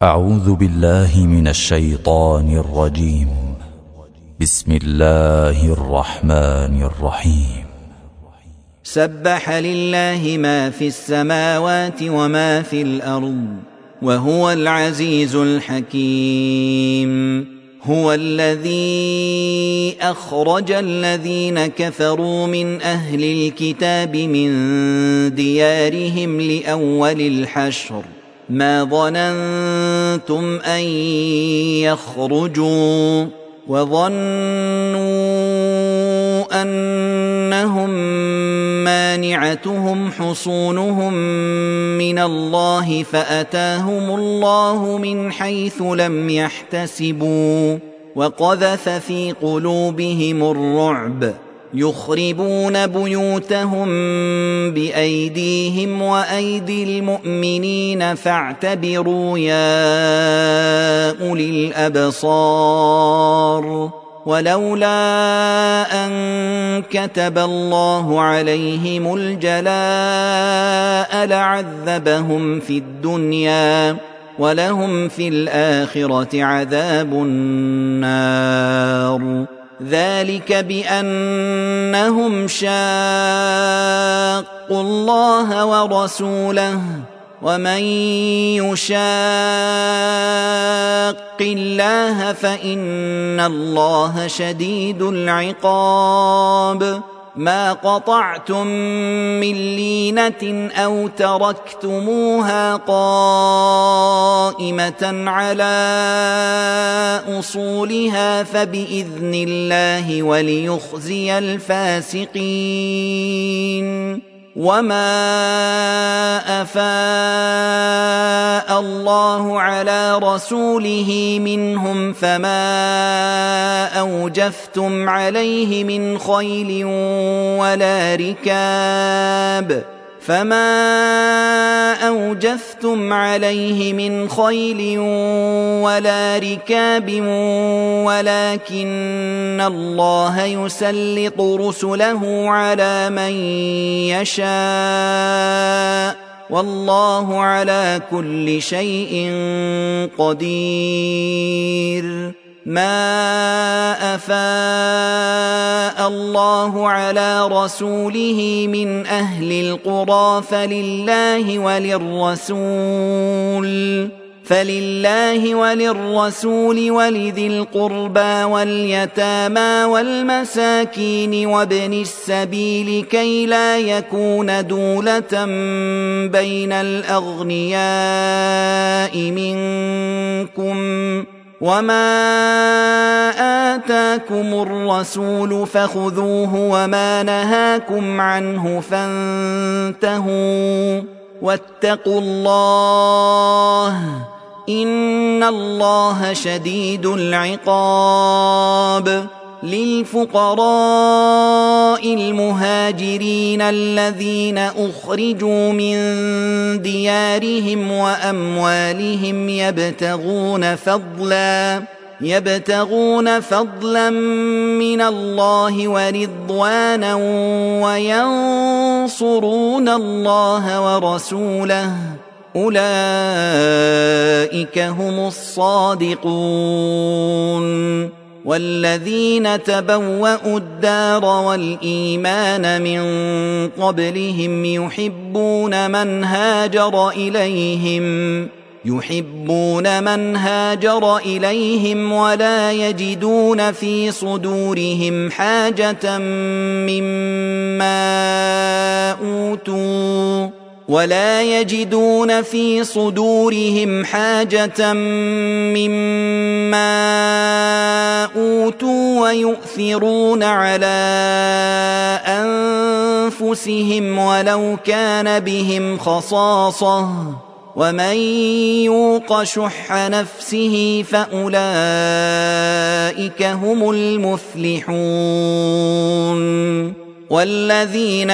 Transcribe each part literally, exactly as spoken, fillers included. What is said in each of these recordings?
أعوذ بالله من الشيطان الرجيم. بسم الله الرحمن الرحيم. سبح لله ما في السماوات وما في الأرض وهو العزيز الحكيم. هو الذي أخرج الذين كفروا من أهل الكتاب من ديارهم لأول الحشر ما ظننتم أن يخرجوا وظنوا أنهم مانعتهم حصونهم من الله فأتاهم الله من حيث لم يحتسبوا وقذف في قلوبهم الرعب يخربون بيوتهم بأيديهم وأيدي المؤمنين فاعتبروا يا أولي الأبصار. ولولا أن كتب الله عليهم الجلاء لعذبهم في الدنيا ولهم في الآخرة عذاب النار. ذلك بأنهم شاقوا الله ورسوله ومن يشاق الله فإن الله شديد العقاب. ما قطعتم من لينة أو تركتموها قائمة على أصولها فبإذن الله وليخزي الفاسقين. وما أفاء الله على رسوله منهم فما أوجفتم عليه من خيل ولا ركاب فما أوجفتم عليه من خيل ولا ركاب ولكن الله يسلط رسله على من يشاء والله على كل شيء قدير. ما أفاء الله على رسوله من أهل القرى فلله وللرسول فلله وللرسول ولذي القربى واليتامى والمساكين وابن السبيل كي لا يكون دولة بين الأغنياء منكم. وما آتاكم الرسول فخذوه وما نهاكم عنه فانتهوا واتقوا الله إن الله شديد العقاب. للفقراء المهاجرين الذين أخرجوا من ديارهم وأموالهم يبتغون فضلا يبتغون فضلا من الله ورضوانا وينصرون الله ورسوله أولئك هم الصادقون. والذين تبوأوا الدار والإيمان من قبلهم يحبون من هاجر إليهم يحبون من هاجر إليهم ولا يجدون في صدورهم حاجة مما أوتوا ولا يجدون في صدورهم حاجة مما أوتوا ويؤثرون على أنفسهم ولو كان بهم خصاصة ومن يوق شح نفسه فأولئك هم المفلحون. والذين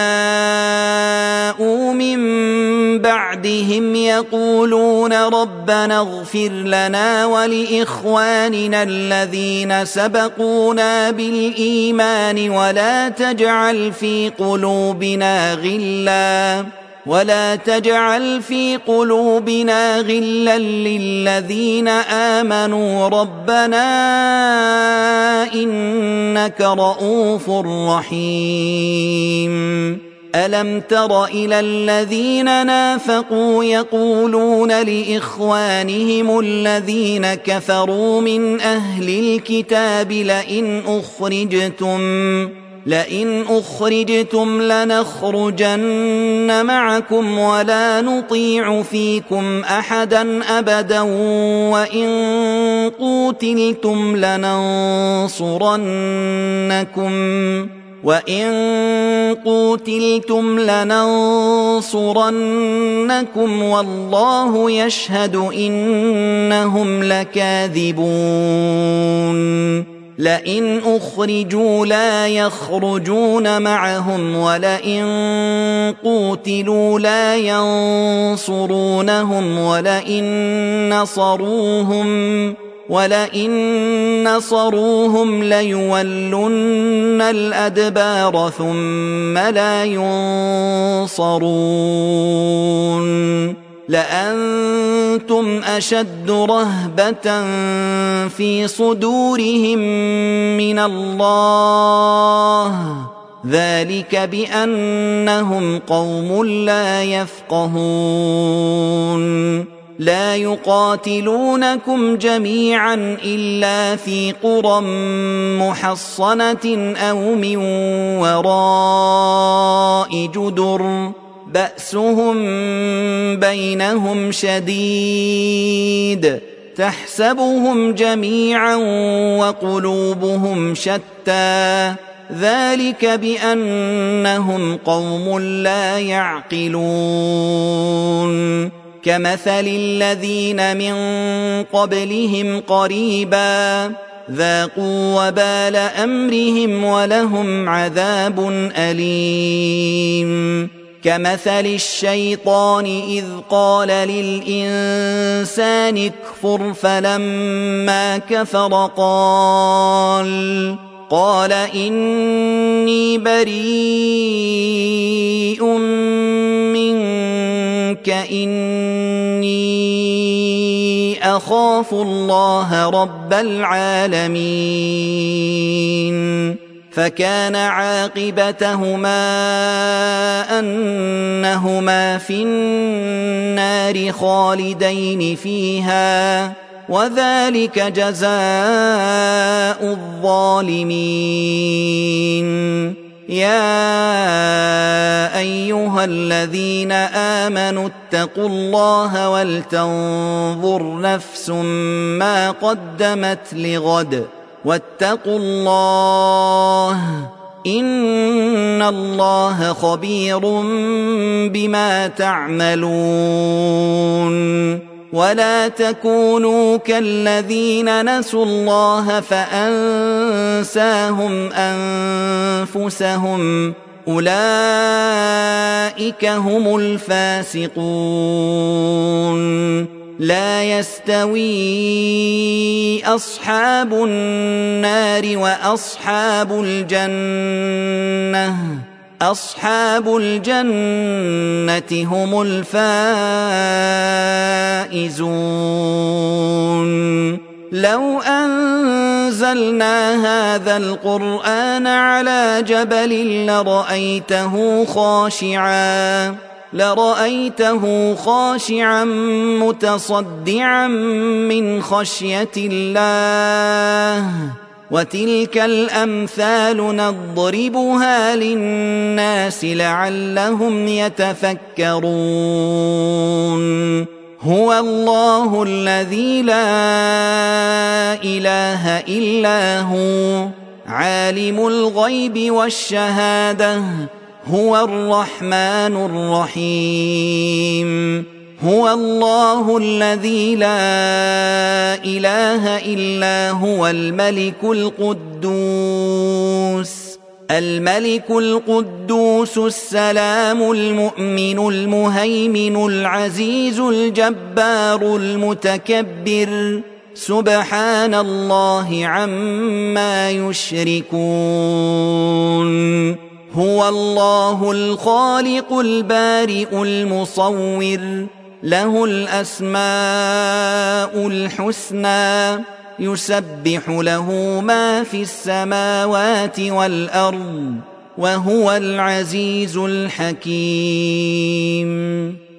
جاءوا من بعدهم يقولون ربنا اغفر لنا ولإخواننا الذين سبقونا بالإيمان ولا تجعل في قلوبنا غلا ولا تجعل في قلوبنا غلا للذين آمنوا ربنا إنك رؤوف رحيم ألم تر إلى الذين نافقوا يقولون لإخوانهم الذين كفروا من أهل الكتاب لئن أخرجتم لئن أخرجتم لنخرجن معكم ولا نطيع فيكم أحدا أبدا وإن قوتلتم لننصرنكم وإن قوتلتم لننصرنكم والله يشهد إنهم لكاذبون لئن أخرجوا لا يخرجون معهم ولئن قوتلوا لا ينصرونهم ولئن نصروهم ولئن نصروهم ليولن الأدبار ثم لا ينصرون لأنتم أشد رهبة في صدورهم من الله ذلك بأنهم قوم لا يفقهون لا يقاتلونكم جميعا إلا في قرى محصنة أو من وراء جدر بأسهم بينهم شديد تحسبهم جميعا وقلوبهم شتى ذلك بأنهم قوم لا يعقلون كمثل الذين من قبلهم قريبا ذاقوا وبال أمرهم ولهم عذاب أليم كمثل الشيطان إذ قال للإنسان اكفر فلما كفر قال قال إني بريء منك إني أخاف الله رب العالمين فكان عاقبتهما أنهما في النار خالدين فيها وذلك جزاء الظالمين يا أيها الذين آمنوا اتقوا الله ولتنظر نفس ما قدمت لغد واتقوا الله إن الله خبير بما تعملون ولا تكونوا كالذين نسوا الله فأنساهم أنفسهم أولئك هم الفاسقون لا يستوي أصحاب النار وأصحاب الجنة أصحاب الجنة هم الفائزون لو أنزلنا هذا القرآن على جبل لرأيته خاشعاً لرأيته خاشعا متصدعا من خشية الله وتلك الأمثال نضربها للناس لعلهم يتفكرون هو الله الذي لا إله إلا هو عالم الغيب والشهادة هو الرحمن الرحيم هو الله الذي لا إله إلا هو الملك القدوس الملك القدوس السلام المؤمن المهيمن العزيز الجبار المتكبر سبحان الله عما يشركون هو الله الخالق البارئ المصور له الأسماء الحسنى يسبح له ما في السماوات والأرض وهو العزيز الحكيم